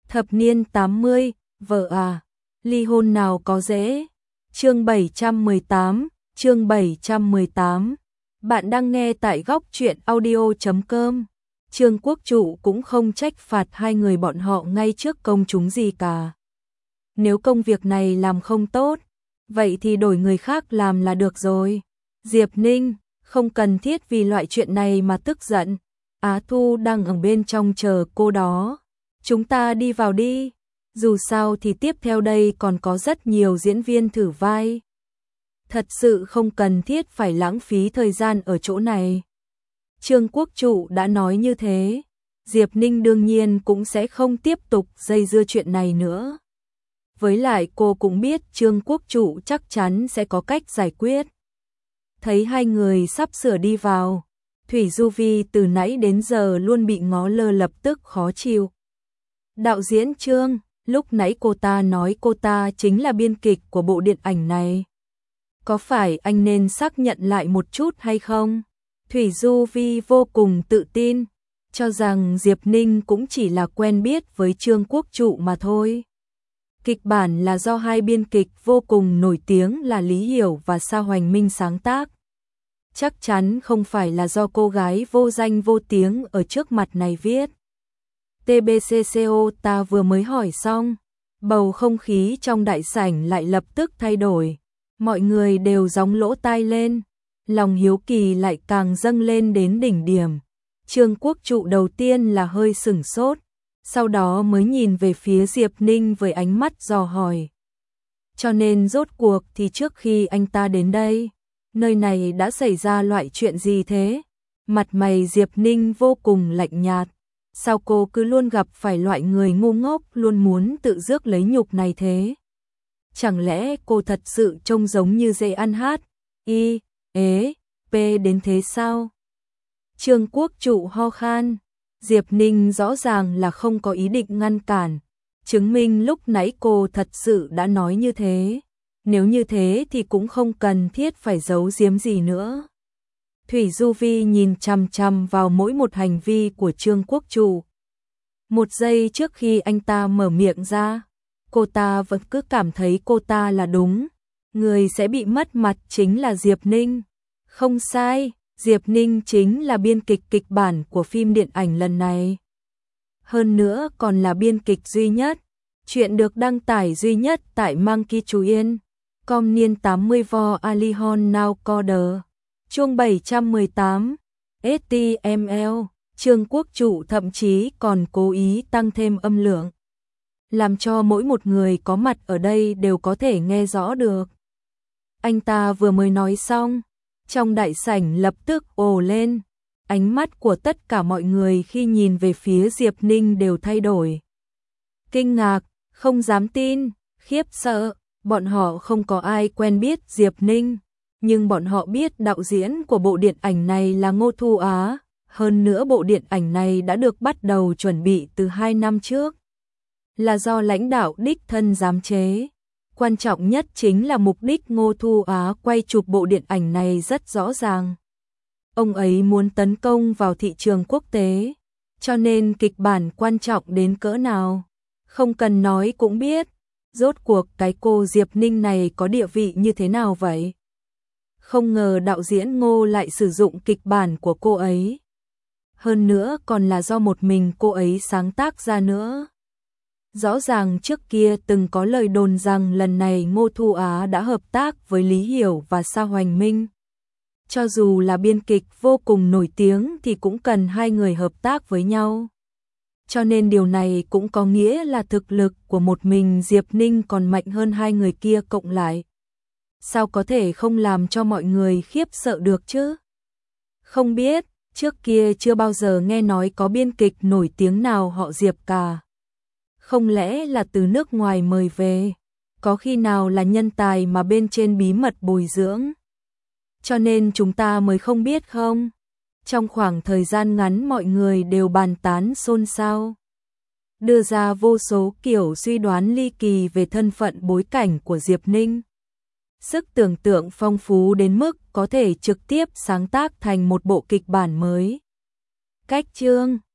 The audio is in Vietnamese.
Thập niên 80, vợ à, ly hôn nào có dễ. Chương 718, chương 718. Bạn đang nghe tại góc truyện audio.com. Trương Quốc Trụ cũng không trách phạt hai người bọn họ ngay trước công chúng gì cả. Nếu công việc này làm không tốt, vậy thì đổi người khác làm là được rồi. Diệp Ninh, không cần thiết vì loại chuyện này mà tức giận. Á Thu đang ở bên trong chờ cô đó. Chúng ta đi vào đi. Dù sao thì tiếp theo đây còn có rất nhiều diễn viên thử vai. Thật sự không cần thiết phải lãng phí thời gian ở chỗ này. Trương Quốc Trụ đã nói như thế, Diệp Ninh đương nhiên cũng sẽ không tiếp tục dây dưa chuyện này nữa. Với lại cô cũng biết Trương Quốc Trụ chắc chắn sẽ có cách giải quyết. Thấy hai người sắp sửa đi vào, Thủy Du Vi từ nãy đến giờ luôn bị ngó lơ lập tức khó chịu. Đạo diễn Trương, lúc nãy cô ta nói cô ta chính là biên kịch của bộ điện ảnh này. Có phải anh nên xác nhận lại một chút hay không? Thủy Du Vi vô cùng tự tin, cho rằng Diệp Ninh cũng chỉ là quen biết với Trương Quốc Trụ mà thôi. Kịch bản là do hai biên kịch vô cùng nổi tiếng là Lý Hiểu và Sa Hoành Minh sáng tác. Chắc chắn không phải là do cô gái vô danh vô tiếng ở trước mặt này viết. TBCCO ta vừa mới hỏi xong, bầu không khí trong đại sảnh lại lập tức thay đổi. Mọi người đều gióng lỗ tai lên, lòng hiếu kỳ lại càng dâng lên đến đỉnh điểm. Trương Quốc Trụ đầu tiên là hơi sửng sốt, sau đó mới nhìn về phía Diệp Ninh với ánh mắt dò hỏi. Cho nên rốt cuộc thì trước khi anh ta đến đây, nơi này đã xảy ra loại chuyện gì thế? Mặt mày Diệp Ninh vô cùng lạnh nhạt. Sao cô cứ luôn gặp phải loại người ngu ngốc luôn muốn tự rước lấy nhục này thế? Chẳng lẽ cô thật sự trông giống như dê ăn hát, y, ế, p đến thế sao? Trương Quốc Trụ ho khan, Diệp Ninh rõ ràng là không có ý định ngăn cản, chứng minh lúc nãy cô thật sự đã nói như thế. Nếu như thế thì cũng không cần thiết phải giấu giếm gì nữa. Thủy Du Vi nhìn chằm chằm vào mỗi một hành vi của Trương Quốc Trụ. Một giây trước khi anh ta mở miệng ra, cô ta vẫn cứ cảm thấy cô ta là đúng. Người sẽ bị mất mặt chính là Diệp Ninh. Không sai, Diệp Ninh chính là biên kịch kịch bản của phim điện ảnh lần này. Hơn nữa còn là biên kịch duy nhất. Chuyện được đăng tải duy nhất tại Monkey Chú Yên. Com niên 80 vo Alihon Now Coder. Chương 718, HTML, Trương Quốc Trụ thậm chí còn cố ý tăng thêm âm lượng, làm cho mỗi một người có mặt ở đây đều có thể nghe rõ được. Anh ta vừa mới nói xong, trong đại sảnh lập tức ồ lên, ánh mắt của tất cả mọi người khi nhìn về phía Diệp Ninh đều thay đổi. Kinh ngạc, không dám tin, khiếp sợ, bọn họ không có ai quen biết Diệp Ninh. Nhưng bọn họ biết đạo diễn của bộ điện ảnh này là Ngô Thu Á, hơn nữa bộ điện ảnh này đã được bắt đầu chuẩn bị từ 2 năm trước. Là do lãnh đạo đích thân giám chế. Quan trọng nhất chính là mục đích Ngô Thu Á quay chụp bộ điện ảnh này rất rõ ràng. Ông ấy muốn tấn công vào thị trường quốc tế, cho nên kịch bản quan trọng đến cỡ nào. Không cần nói cũng biết, rốt cuộc cái cô Diệp Ninh này có địa vị như thế nào vậy? Không ngờ đạo diễn Ngô lại sử dụng kịch bản của cô ấy. Hơn nữa còn là do một mình cô ấy sáng tác ra nữa. Rõ ràng trước kia từng có lời đồn rằng lần này Ngô Thu Á đã hợp tác với Lý Hiểu và Sa Hoành Minh. Cho dù là biên kịch vô cùng nổi tiếng thì cũng cần hai người hợp tác với nhau. Cho nên điều này cũng có nghĩa là thực lực của một mình Diệp Ninh còn mạnh hơn hai người kia cộng lại. Sao có thể không làm cho mọi người khiếp sợ được chứ? Không biết, trước kia chưa bao giờ nghe nói có biên kịch nổi tiếng nào họ Diệp cả. Không lẽ là từ nước ngoài mời về? Có khi nào là nhân tài mà bên trên bí mật bồi dưỡng? Cho nên chúng ta mới không biết không? Trong khoảng thời gian ngắn mọi người đều bàn tán xôn xao, đưa ra vô số kiểu suy đoán ly kỳ về thân phận bối cảnh của Diệp Ninh. Sức tưởng tượng phong phú đến mức có thể trực tiếp sáng tác thành một bộ kịch bản mới. Cách chương